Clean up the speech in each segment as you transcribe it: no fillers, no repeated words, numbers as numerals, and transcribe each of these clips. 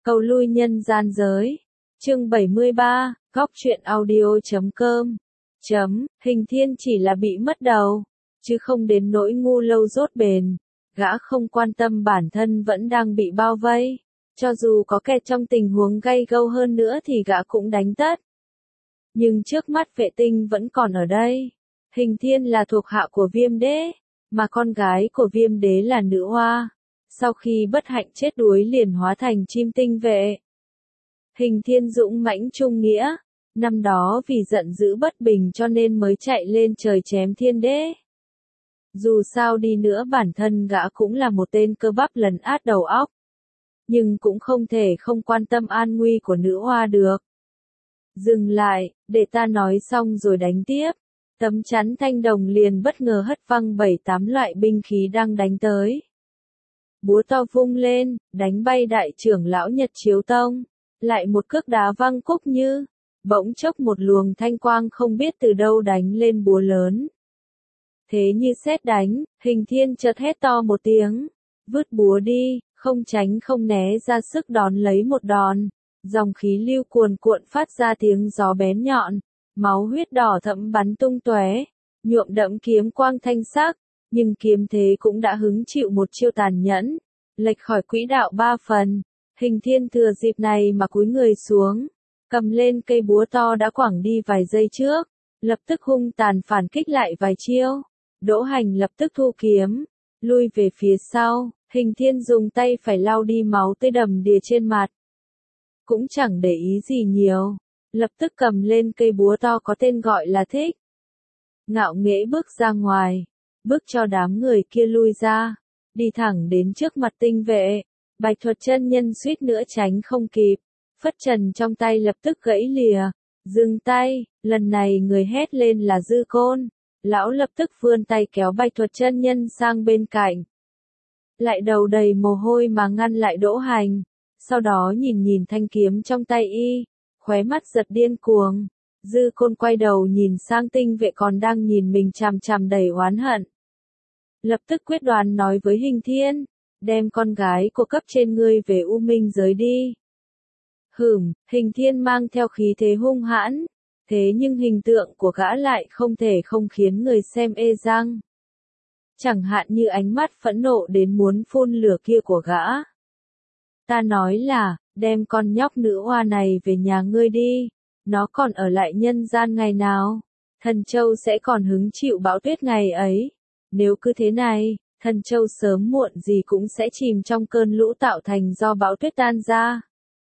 Cầu lui nhân gian giới. Chương 73, góc truyện audio.com. Hình Thiên chỉ là bị mất đầu, chứ không đến nỗi ngu lâu dốt bền. Gã không quan tâm bản thân vẫn đang bị bao vây. Cho dù có kẻ trong tình huống gay gâu hơn nữa thì gã cũng đánh tất. Nhưng trước mắt vệ tinh vẫn còn ở đây. Hình Thiên là thuộc hạ của Viêm Đế, mà con gái của Viêm Đế là nữ hoa. Sau khi bất hạnh chết đuối liền hóa thành chim tinh vệ. Hình Thiên dũng mãnh trung nghĩa, năm đó vì giận dữ bất bình cho nên mới chạy lên trời chém Thiên Đế. Dù sao đi nữa bản thân gã cũng là một tên cơ bắp lấn át đầu óc. Nhưng cũng không thể không quan tâm an nguy của nữ hoa được. Dừng lại, để ta nói xong rồi đánh tiếp. Tấm chắn thanh đồng liền bất ngờ hất văng 7-8 loại binh khí đang đánh tới. Búa to vung lên, đánh bay đại trưởng lão Nhật Chiếu Tông. Lại một cước đá văng Cúc Như. Bỗng chốc một luồng thanh quang không biết từ đâu đánh lên búa lớn. Thế như sét đánh, Hình Thiên chợt hét to một tiếng. Vứt búa đi, không tránh không né ra sức đón lấy một đòn. Dòng khí lưu cuồn cuộn phát ra tiếng gió bén nhọn. Máu huyết đỏ thẫm bắn tung tóe, nhuộm đẫm kiếm quang thanh sắc, nhưng kiếm thế cũng đã hứng chịu một chiêu tàn nhẫn, lệch khỏi quỹ đạo 3 phần. Hình Thiên thừa dịp này mà cúi người xuống, cầm lên cây búa to đã quẳng đi vài giây trước, lập tức hung tàn phản kích lại vài chiêu. Đỗ Hành lập tức thu kiếm, lui về phía sau, Hình Thiên dùng tay phải lau đi máu tươi đầm đìa trên mặt. Cũng chẳng để ý gì nhiều. Lập tức cầm lên cây búa to có tên gọi là Thích. Ngạo nghễ bước ra ngoài, bước cho đám người kia lui ra, đi thẳng đến trước mặt tinh vệ. Bạch Thuật chân nhân suýt nữa tránh không kịp, phất trần trong tay lập tức gãy lìa, dừng tay, lần này người hét lên là Dư Côn. Lão lập tức vươn tay kéo Bạch Thuật chân nhân sang bên cạnh. Lại đầu đầy mồ hôi mà ngăn lại Đỗ Hành, sau đó nhìn thanh kiếm trong tay y. Khóe mắt giật điên cuồng, Dư Côn quay đầu nhìn sang tinh vệ còn đang nhìn mình chằm chằm đầy oán hận. Lập tức quyết đoán nói với Hình Thiên, đem con gái của cấp trên ngươi về U Minh giới đi. Hình Thiên mang theo khí thế hung hãn, thế nhưng hình tượng của gã lại không thể không khiến người xem ê răng. Chẳng hạn như ánh mắt phẫn nộ đến muốn phun lửa kia của gã. Ta nói là, đem con nhóc nữ hoa này về nhà ngươi đi, nó còn ở lại nhân gian ngày nào, Thần Châu sẽ còn hứng chịu bão tuyết ngày ấy. Nếu cứ thế này, Thần Châu sớm muộn gì cũng sẽ chìm trong cơn lũ tạo thành do bão tuyết tan ra.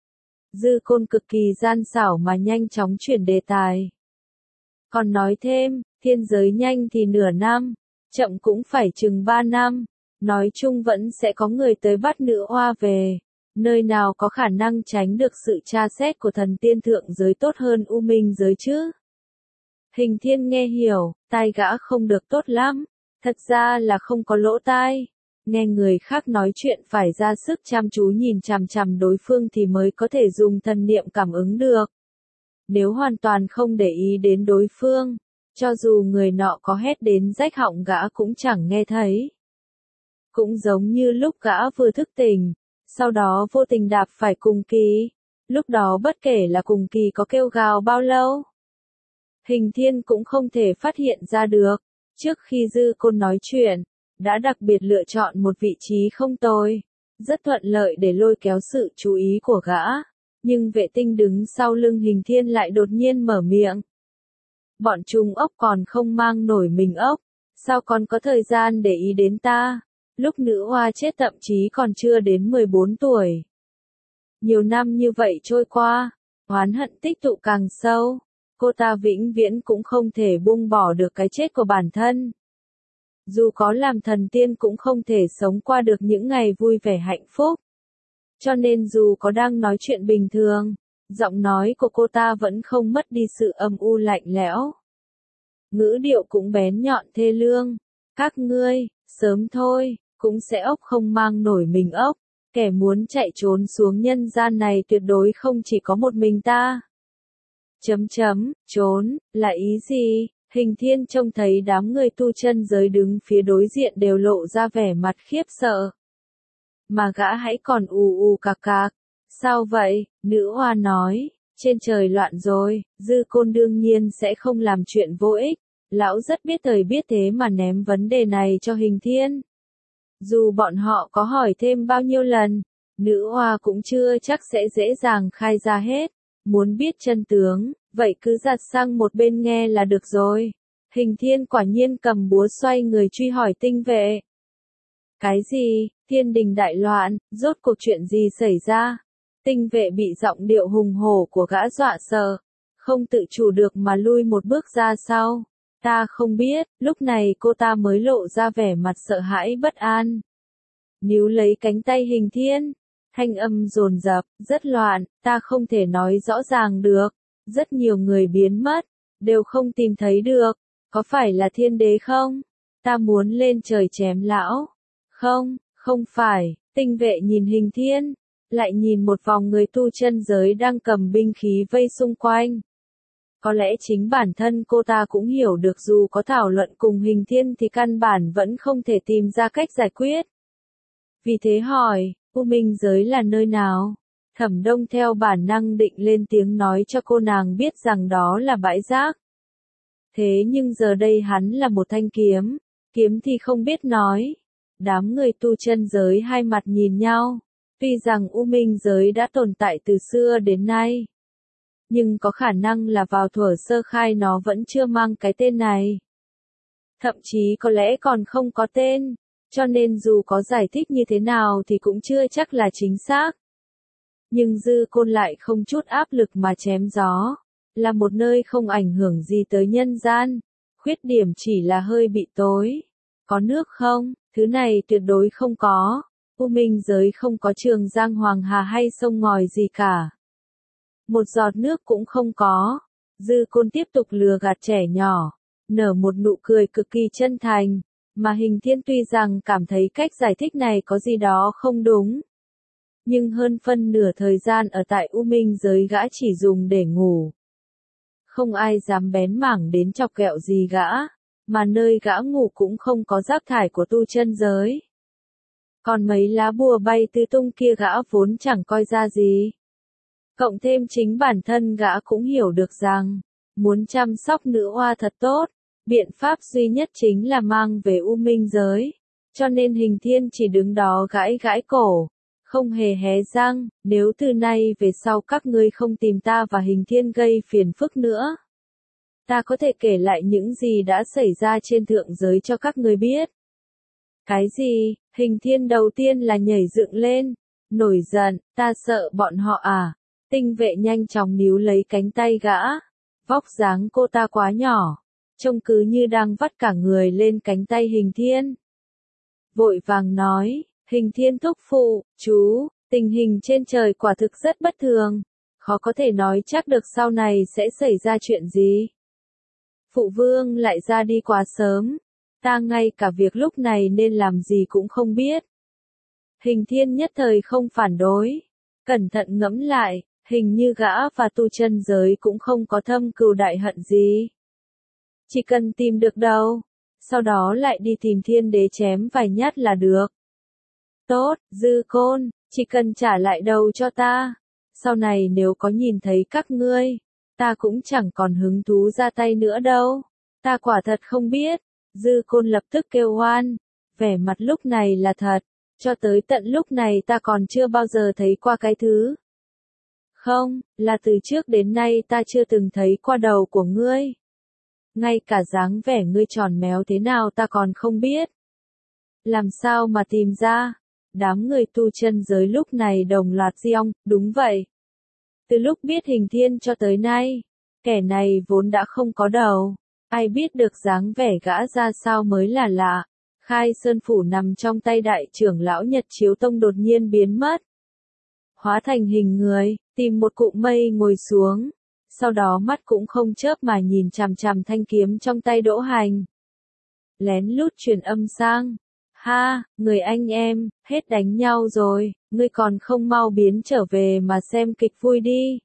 Dư Côn cực kỳ gian xảo mà nhanh chóng chuyển đề tài. Còn nói thêm, thiên giới nhanh thì nửa năm, chậm cũng phải chừng 3 năm, nói chung vẫn sẽ có người tới bắt nữ hoa về. Nơi nào có khả năng tránh được sự tra xét của thần tiên thượng giới tốt hơn U Minh giới chứ? Hình Thiên nghe hiểu, tai gã không được tốt lắm. Thật ra là không có lỗ tai. Nghe người khác nói chuyện phải ra sức chăm chú nhìn chằm chằm đối phương thì mới có thể dùng thần niệm cảm ứng được. Nếu hoàn toàn không để ý đến đối phương, cho dù người nọ có hét đến rách họng gã cũng chẳng nghe thấy. Cũng giống như lúc gã vừa thức tỉnh. Sau đó vô tình đạp phải Cùng Kỳ, lúc đó bất kể là Cùng Kỳ có kêu gào bao lâu, Hình Thiên cũng không thể phát hiện ra được. Trước khi Dư Côn nói chuyện, đã đặc biệt lựa chọn một vị trí không tồi, rất thuận lợi để lôi kéo sự chú ý của gã. Nhưng vệ tinh đứng sau lưng Hình Thiên lại đột nhiên mở miệng. Bọn chúng ốc còn không mang nổi mình ốc, sao còn có thời gian để ý đến ta? Lúc nữ hoa chết thậm chí còn chưa đến 14 tuổi. Nhiều năm như vậy trôi qua, oán hận tích tụ càng sâu, cô ta vĩnh viễn cũng không thể buông bỏ được cái chết của bản thân. Dù có làm thần tiên cũng không thể sống qua được những ngày vui vẻ hạnh phúc. Cho nên dù có đang nói chuyện bình thường, giọng nói của cô ta vẫn không mất đi sự âm u lạnh lẽo. Ngữ điệu cũng bén nhọn thê lương. Các ngươi, sớm thôi, cũng sẽ ốc không mang nổi mình ốc. Kẻ muốn chạy trốn xuống nhân gian này tuyệt đối không chỉ có một mình ta. Trốn, là ý gì? Hình Thiên trông thấy đám người tu chân giới đứng phía đối diện đều lộ ra vẻ mặt khiếp sợ. Mà gã hãy còn ù cạc cạc. Sao vậy? Nữ hoa nói, trên trời loạn rồi, Dư Côn đương nhiên sẽ không làm chuyện vô ích. Lão rất biết thời biết thế mà ném vấn đề này cho Hình Thiên. Dù bọn họ có hỏi thêm bao nhiêu lần, nữ hoa cũng chưa chắc sẽ dễ dàng khai ra hết. Muốn biết chân tướng, vậy cứ giặt sang một bên nghe là được rồi. Hình Thiên quả nhiên cầm búa xoay người truy hỏi tinh vệ. Cái gì? Thiên đình đại loạn, rốt cuộc chuyện gì xảy ra? Tinh vệ bị giọng điệu hùng hổ của gã dọa sợ, không tự chủ được mà lui một bước ra sau. Ta không biết, lúc này cô ta mới lộ ra vẻ mặt sợ hãi bất an. Níu lấy cánh tay Hình Thiên, thanh âm dồn dập, rất loạn, ta không thể nói rõ ràng được. Rất nhiều người biến mất, đều không tìm thấy được. Có phải là thiên đế không? Ta muốn lên trời chém lão. Không, không phải. Tinh vệ nhìn Hình Thiên, lại nhìn một vòng người tu chân giới đang cầm binh khí vây xung quanh. Có lẽ chính bản thân cô ta cũng hiểu được dù có thảo luận cùng Hình Thiên thì căn bản vẫn không thể tìm ra cách giải quyết. Vì thế hỏi, U Minh giới là nơi nào? Thẩm Đông theo bản năng định lên tiếng nói cho cô nàng biết rằng đó là bãi rác. Thế nhưng giờ đây hắn là một thanh kiếm, kiếm thì không biết nói. Đám người tu chân giới hai mặt nhìn nhau, tuy rằng U Minh giới đã tồn tại từ xưa đến nay. Nhưng có khả năng là vào thuở sơ khai nó vẫn chưa mang cái tên này. Thậm chí có lẽ còn không có tên, cho nên dù có giải thích như thế nào thì cũng chưa chắc là chính xác. Nhưng Dư Côn lại không chút áp lực mà chém gió, là một nơi không ảnh hưởng gì tới nhân gian, khuyết điểm chỉ là hơi bị tối. Có nước không? Thứ này tuyệt đối không có. U Minh giới không có Trường Giang Hoàng Hà hay sông ngòi gì cả. Một giọt nước cũng không có. Dư Côn tiếp tục lừa gạt trẻ nhỏ, nở một nụ cười cực kỳ chân thành, mà Hình Thiên tuy rằng cảm thấy cách giải thích này có gì đó không đúng. Nhưng hơn phân nửa thời gian ở tại U Minh giới gã chỉ dùng để ngủ. Không ai dám bén mảng đến chọc ghẹo gì gã, mà nơi gã ngủ cũng không có rác thải của tu chân giới. Còn mấy lá bùa bay tứ tung kia gã vốn chẳng coi ra gì. Cộng thêm chính bản thân gã cũng hiểu được rằng, muốn chăm sóc nữ hoa thật tốt, biện pháp duy nhất chính là mang về U Minh giới. Cho nên Hình Thiên chỉ đứng đó gãi gãi cổ, không hề hé răng, nếu từ nay về sau các ngươi không tìm ta và Hình Thiên gây phiền phức nữa. Ta có thể kể lại những gì đã xảy ra trên thượng giới cho các ngươi biết. Cái gì? Hình Thiên đầu tiên là nhảy dựng lên, nổi giận, ta sợ bọn họ à? Tinh vệ nhanh chóng níu lấy cánh tay gã. Vóc dáng cô ta quá nhỏ, trông cứ như đang vắt cả người lên cánh tay Hình Thiên. Vội vàng nói, Hình Thiên thúc phụ, chú, tình hình trên trời quả thực rất bất thường, khó có thể nói chắc được sau này sẽ xảy ra chuyện gì. Phụ vương lại ra đi quá sớm, ta ngay cả việc lúc này nên làm gì cũng không biết. Hình Thiên nhất thời không phản đối, cẩn thận ngẫm lại, hình như gã và tu chân giới cũng không có thâm cừu đại hận gì. Chỉ cần tìm được đâu, sau đó lại đi tìm Thiên đế chém vài nhát là được. Tốt, Dư Côn, chỉ cần trả lại đầu cho ta, sau này nếu có nhìn thấy các ngươi, ta cũng chẳng còn hứng thú ra tay nữa đâu. Ta quả thật không biết. Dư Côn lập tức kêu oan, vẻ mặt lúc này là thật, cho tới tận lúc này ta còn chưa bao giờ thấy qua cái thứ. Không, là từ trước đến nay ta chưa từng thấy qua đầu của ngươi. Ngay cả dáng vẻ ngươi tròn méo thế nào ta còn không biết. Làm sao mà tìm ra? Đám người tu chân giới lúc này đồng loạt giong, đúng vậy. Từ lúc biết Hình Thiên cho tới nay, kẻ này vốn đã không có đầu. Ai biết được dáng vẻ gã ra sao mới là lạ. Khai Sơn Phủ nằm trong tay đại trưởng lão Nhật Chiếu Tông đột nhiên biến mất. Hóa thành hình người, tìm một cụm mây ngồi xuống. Sau đó mắt cũng không chớp mà nhìn chằm chằm thanh kiếm trong tay Đỗ Hành. Lén lút truyền âm sang. Ha, người anh em, hết đánh nhau rồi, ngươi còn không mau biến trở về mà xem kịch vui đi.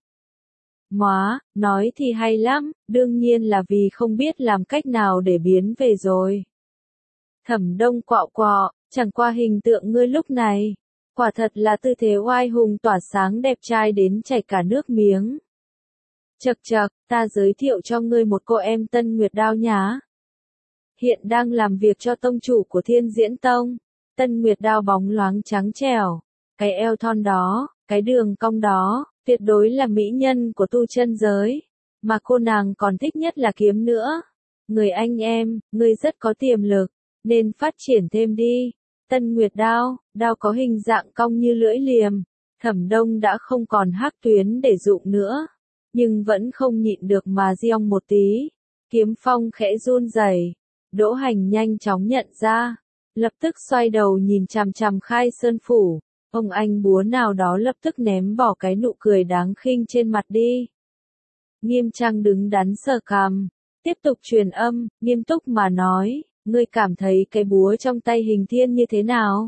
Móa, nói thì hay lắm, đương nhiên là vì không biết làm cách nào để biến về rồi. Thẩm Đông quạo quọ, chẳng qua hình tượng ngươi lúc này, Quả thật là tư thế oai hùng tỏa sáng đẹp trai đến chảy cả nước miếng. Chậc chậc, ta giới thiệu cho ngươi một cô em Tân Nguyệt Đao nhá. Hiện đang làm việc cho tông chủ của Thiên Diễn Tông. Tân Nguyệt Đao bóng loáng trắng trẻo, cái eo thon đó, cái đường cong đó, tuyệt đối là mỹ nhân của tu chân giới. Mà cô nàng còn thích nhất là kiếm nữa. Người anh em, ngươi rất có tiềm lực, nên phát triển thêm đi. Tân Nguyệt Đao, đao có hình dạng cong như lưỡi liềm. Thẩm Đông đã không còn hắc tuyến để dụng nữa, nhưng vẫn không nhịn được mà giong một tí. Kiếm phong khẽ run rẩy. Đỗ Hành nhanh chóng nhận ra, lập tức xoay đầu nhìn chằm chằm Khai Sơn phủ. Ông anh búa nào đó lập tức ném bỏ cái nụ cười đáng khinh trên mặt đi. Nghiêm Trang đứng đắn sờ cằm, tiếp tục truyền âm, nghiêm túc mà nói, ngươi cảm thấy cái búa trong tay Hình Thiên như thế nào?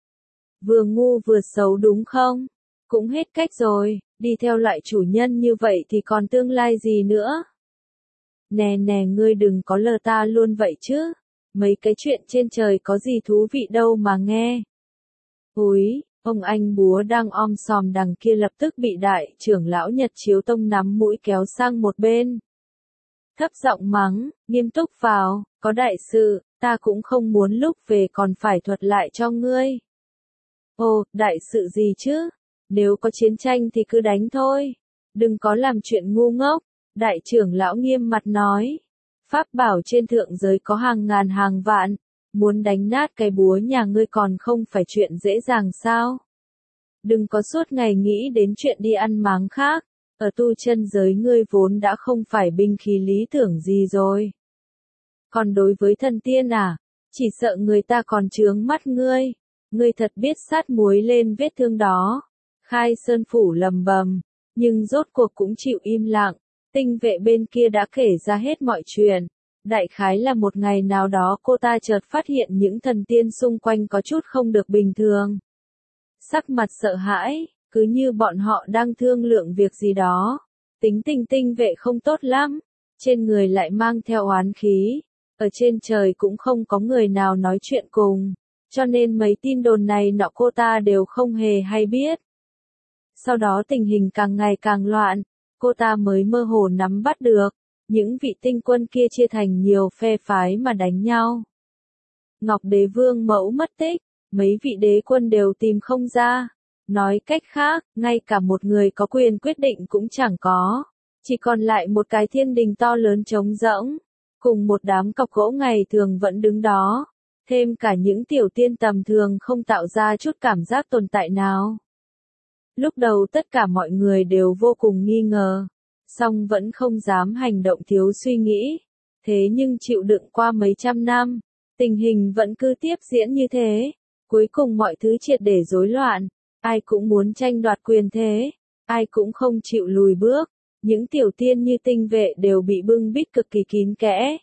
Vừa ngu vừa xấu đúng không? Cũng hết cách rồi, đi theo loại chủ nhân như vậy thì còn tương lai gì nữa? Nè nè, ngươi đừng có lờ ta luôn vậy chứ, mấy cái chuyện trên trời có gì thú vị đâu mà nghe. Úi, ông anh búa đang om sòm đằng kia lập tức bị đại trưởng lão Nhật Chiếu Tông nắm mũi kéo sang một bên. Thấp giọng mắng, nghiêm túc vào, có đại sự, ta cũng không muốn lúc về còn phải thuật lại cho ngươi. Ồ, đại sự gì chứ? Nếu có chiến tranh thì cứ đánh thôi. Đừng có làm chuyện ngu ngốc. Đại trưởng lão nghiêm mặt nói. Pháp bảo trên thượng giới có hàng ngàn hàng vạn. Muốn đánh nát cái búa nhà ngươi còn không phải chuyện dễ dàng sao? Đừng có suốt ngày nghĩ đến chuyện đi ăn máng khác. Ở tu chân giới ngươi vốn đã không phải binh khí lý tưởng gì rồi. Còn đối với thần tiên à? Chỉ sợ người ta còn chướng mắt ngươi. Ngươi thật biết sát muối lên vết thương đó. Khai Sơn phủ lầm bầm, nhưng rốt cuộc cũng chịu im lặng. Tinh vệ bên kia đã kể ra hết mọi chuyện. Đại khái là một ngày nào đó cô ta chợt phát hiện những thần tiên xung quanh có chút không được bình thường. Sắc mặt sợ hãi, cứ như bọn họ đang thương lượng việc gì đó. Tính tình tinh vệ không tốt lắm, trên người lại mang theo oán khí. Ở trên trời cũng không có người nào nói chuyện cùng, cho nên mấy tin đồn này nọ cô ta đều không hề hay biết. Sau đó tình hình càng ngày càng loạn, cô ta mới mơ hồ nắm bắt được, những vị tinh quân kia chia thành nhiều phe phái mà đánh nhau. Ngọc Đế Vương mẫu mất tích, mấy vị đế quân đều tìm không ra. Nói cách khác, ngay cả một người có quyền quyết định cũng chẳng có. Chỉ còn lại một cái thiên đình to lớn trống rỗng, cùng một đám cọc gỗ ngày thường vẫn đứng đó. Thêm cả những tiểu tiên tầm thường không tạo ra chút cảm giác tồn tại nào. Lúc đầu tất cả mọi người đều vô cùng nghi ngờ, song vẫn không dám hành động thiếu suy nghĩ. Thế nhưng chịu đựng qua mấy trăm năm, tình hình vẫn cứ tiếp diễn như thế. Cuối cùng mọi thứ triệt để rối loạn, ai cũng muốn tranh đoạt quyền thế, ai cũng không chịu lùi bước. Những tiểu tiên như tinh vệ đều bị bưng bít cực kỳ kín kẽ.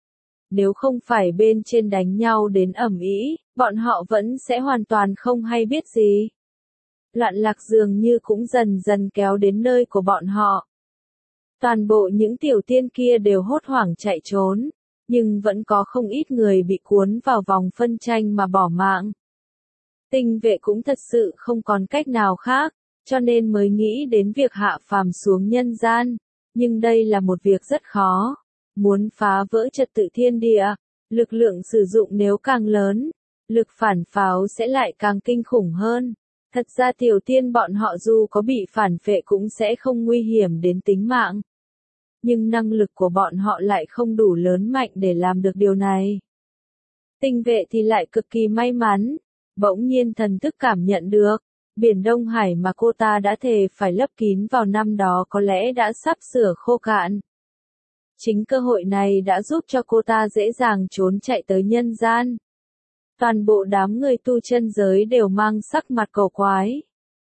Nếu không phải bên trên đánh nhau đến ầm ĩ, bọn họ vẫn sẽ hoàn toàn không hay biết gì. Loạn lạc dường như cũng dần dần kéo đến nơi của bọn họ. Toàn bộ những tiểu tiên kia đều hốt hoảng chạy trốn, nhưng vẫn có không ít người bị cuốn vào vòng phân tranh mà bỏ mạng. Tinh vệ cũng thật sự không còn cách nào khác, cho nên mới nghĩ đến việc hạ phàm xuống nhân gian. Nhưng đây là một việc rất khó. Muốn phá vỡ trật tự thiên địa, lực lượng sử dụng nếu càng lớn, lực phản pháo sẽ lại càng kinh khủng hơn. Thật ra tiểu tiên bọn họ dù có bị phản phệ cũng sẽ không nguy hiểm đến tính mạng. Nhưng năng lực của bọn họ lại không đủ lớn mạnh để làm được điều này. Tinh vệ thì lại cực kỳ may mắn, bỗng nhiên thần thức cảm nhận được, biển Đông Hải mà cô ta đã thề phải lấp kín vào năm đó có lẽ đã sắp sửa khô cạn. Chính cơ hội này đã giúp cho cô ta dễ dàng trốn chạy tới nhân gian. Toàn bộ đám người tu chân giới đều mang sắc mặt cổ quái.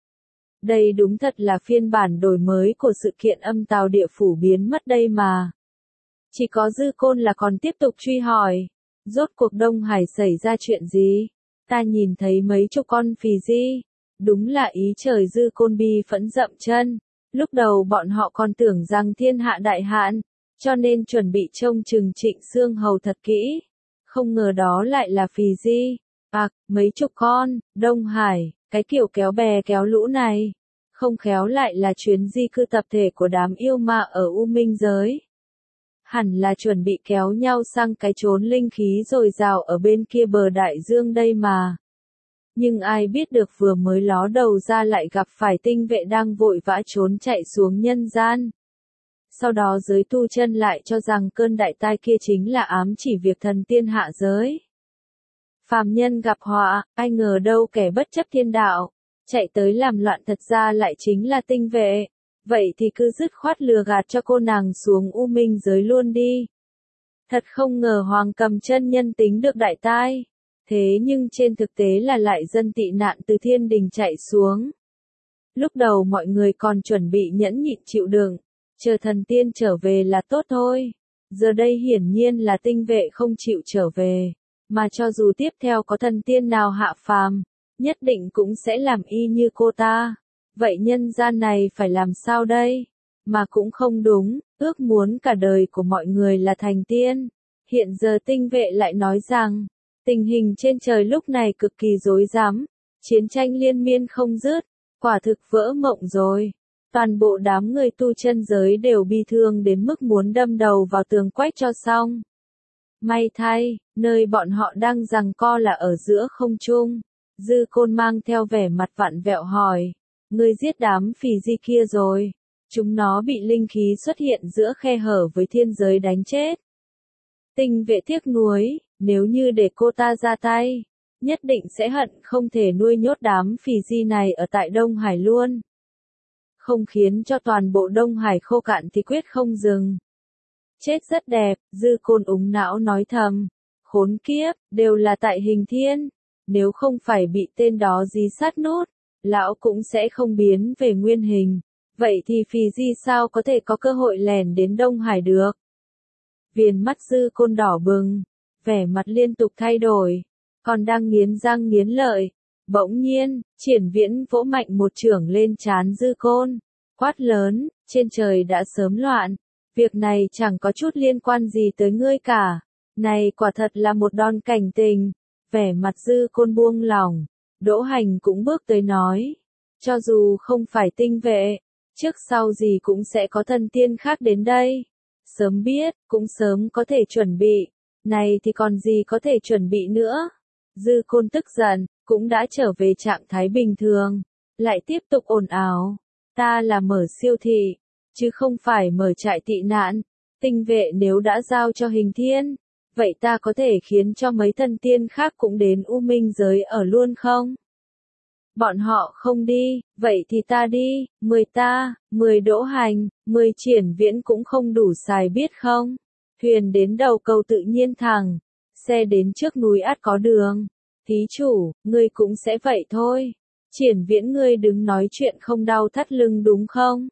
Đây đúng thật là phiên bản đổi mới của sự kiện âm tào địa phủ biến mất đây mà. Chỉ có Dư Côn là còn tiếp tục truy hỏi. Rốt cuộc Đông Hải xảy ra chuyện gì? Ta nhìn thấy mấy chục con phì di. Đúng là ý trời. Dư Côn bi phẫn dậm chân. Lúc đầu bọn họ còn tưởng rằng thiên hạ đại hạn, cho nên chuẩn bị trông chừng Trịnh Xương Hầu thật kỹ. Không ngờ đó lại là phì di. Mấy chục con, Đông Hải. Cái kiểu kéo bè kéo lũ này, không khéo lại là chuyến di cư tập thể của đám yêu ma ở U Minh giới. Hẳn là chuẩn bị kéo nhau sang cái chốn linh khí dồi dào ở bên kia bờ đại dương đây mà. Nhưng ai biết được vừa mới ló đầu ra lại gặp phải tinh vệ đang vội vã trốn chạy xuống nhân gian. Sau đó giới tu chân lại cho rằng cơn đại tai kia chính là ám chỉ việc thần tiên hạ giới. Phàm nhân gặp họa, ai ngờ đâu kẻ bất chấp thiên đạo, chạy tới làm loạn thật ra lại chính là tinh vệ. Vậy thì cứ dứt khoát lừa gạt cho cô nàng xuống U Minh giới luôn đi. Thật không ngờ Hoàng Cầm chân nhân tính được đại tai. Thế nhưng trên thực tế là lại dân tị nạn từ thiên đình chạy xuống. Lúc đầu mọi người còn chuẩn bị nhẫn nhịn chịu đựng, chờ thần tiên trở về là tốt thôi. Giờ đây hiển nhiên là tinh vệ không chịu trở về, mà cho dù tiếp theo có thần tiên nào hạ phàm, nhất định cũng sẽ làm y như cô ta. Vậy nhân gian này phải làm sao đây? Mà cũng không đúng, ước muốn cả đời của mọi người là thành tiên. Hiện giờ tinh vệ lại nói rằng, tình hình trên trời lúc này cực kỳ rối rắm, chiến tranh liên miên không dứt, quả thực vỡ mộng rồi. Toàn bộ đám người tu chân giới đều bi thương đến mức muốn đâm đầu vào tường quách cho xong. May thay, nơi bọn họ đang giằng co là ở giữa không trung. Dư Côn mang theo vẻ mặt vặn vẹo hỏi, ngươi giết đám phì di kia rồi. Chúng nó bị linh khí xuất hiện giữa khe hở với thiên giới đánh chết. Tinh vệ tiếc nuối, nếu như để cô ta ra tay, nhất định sẽ hận không thể nuôi nhốt đám phì di này ở tại Đông Hải luôn. Không khiến cho toàn bộ Đông Hải khô cạn thì quyết không dừng. Chết rất đẹp, Dư Côn úng não nói thầm. Khốn kiếp, đều là tại Hình Thiên. Nếu không phải bị tên đó dí sát nút, lão cũng sẽ không biến về nguyên hình. Vậy thì phì di sao có thể có cơ hội lẻn đến Đông Hải được? Viền mắt Dư Côn đỏ bừng, vẻ mặt liên tục thay đổi, còn đang nghiến răng nghiến lợi. Bỗng nhiên, Triển Viễn vỗ mạnh một chưởng lên trán Dư Côn, quát lớn, trên trời đã sớm loạn, việc này chẳng có chút liên quan gì tới ngươi cả, này quả thật là một đòn cảnh tình. Vẻ mặt Dư Côn buông lỏng, Đỗ Hành cũng bước tới nói, cho dù không phải tinh vệ, trước sau gì cũng sẽ có thần tiên khác đến đây. Sớm biết, cũng sớm có thể chuẩn bị, này thì còn gì có thể chuẩn bị nữa. Dư Côn tức giận, cũng đã trở về trạng thái bình thường, lại tiếp tục ồn ào, ta là mở siêu thị, chứ không phải mở trại tị nạn. Tinh vệ nếu đã giao cho Hình Thiên, vậy ta có thể khiến cho mấy thần tiên khác cũng đến U Minh giới ở luôn không? Bọn họ không đi, vậy thì ta đi, 10 ta, 10 Đỗ Hành, 10 Triển Viễn cũng không đủ xài biết không? Thuyền đến đầu cầu tự nhiên thẳng, xe đến trước núi ắt có đường. Thí chủ, ngươi cũng sẽ vậy thôi. Triển Viễn ngươi đừng nói chuyện không đau thắt lưng đúng không?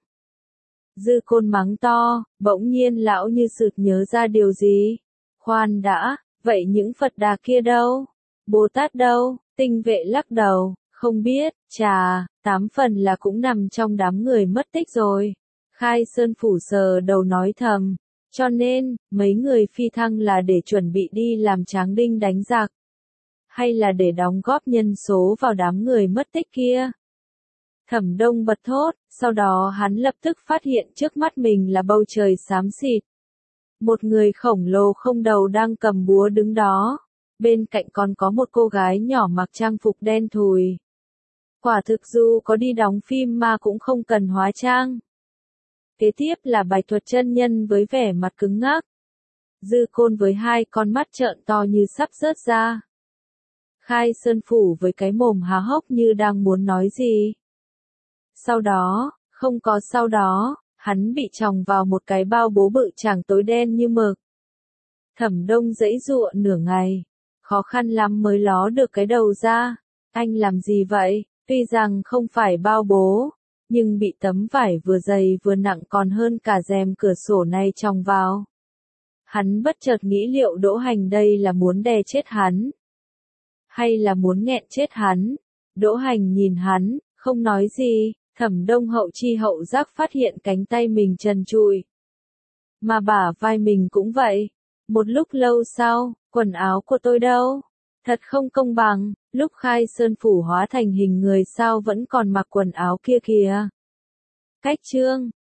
Dư Côn mắng to, bỗng nhiên lão như sực nhớ ra điều gì. Khoan đã, vậy những Phật Đà kia đâu? Bồ Tát đâu? Tinh vệ lắc đầu, không biết, chà, 8 phần là cũng nằm trong đám người mất tích rồi. Khai Sơn Phủ sờ đầu nói thầm, cho nên, mấy người phi thăng là để chuẩn bị đi làm tráng đinh đánh giặc, hay là để đóng góp nhân số vào đám người mất tích kia? Thẩm Đông bật thốt, sau đó hắn lập tức phát hiện trước mắt mình là bầu trời xám xịt. Một người khổng lồ không đầu đang cầm búa đứng đó, bên cạnh còn có một cô gái nhỏ mặc trang phục đen thùi. Quả thực dù có đi đóng phim mà cũng không cần hóa trang. Kế tiếp là Bạch Thuật chân nhân với vẻ mặt cứng ngắc. Dư Côn với hai con mắt trợn to như sắp rớt ra. Khai Sơn Phủ với cái mồm há hốc như đang muốn nói gì. Sau đó, không có sau đó, hắn bị chồng vào một cái bao bố bự chàng tối đen như mực. Thẩm Đông giãy giụa nửa ngày, khó khăn lắm mới ló được cái đầu ra. Anh làm gì vậy? Tuy rằng không phải bao bố, nhưng bị tấm vải vừa dày vừa nặng còn hơn cả rèm cửa sổ này chồng vào. Hắn bất chợt nghĩ liệu Đỗ Hành đây là muốn đè chết hắn, hay là muốn nghẹn chết hắn. Đỗ Hành nhìn hắn, không nói gì. Thẩm Đông hậu chi hậu giác phát hiện cánh tay mình trần trụi, mà bả vai mình cũng vậy. Một lúc lâu sau, quần áo của tôi đâu? Thật không công bằng, Lúc khai sơn phủ hóa thành hình người sao vẫn còn mặc quần áo kia kìa. Cách chương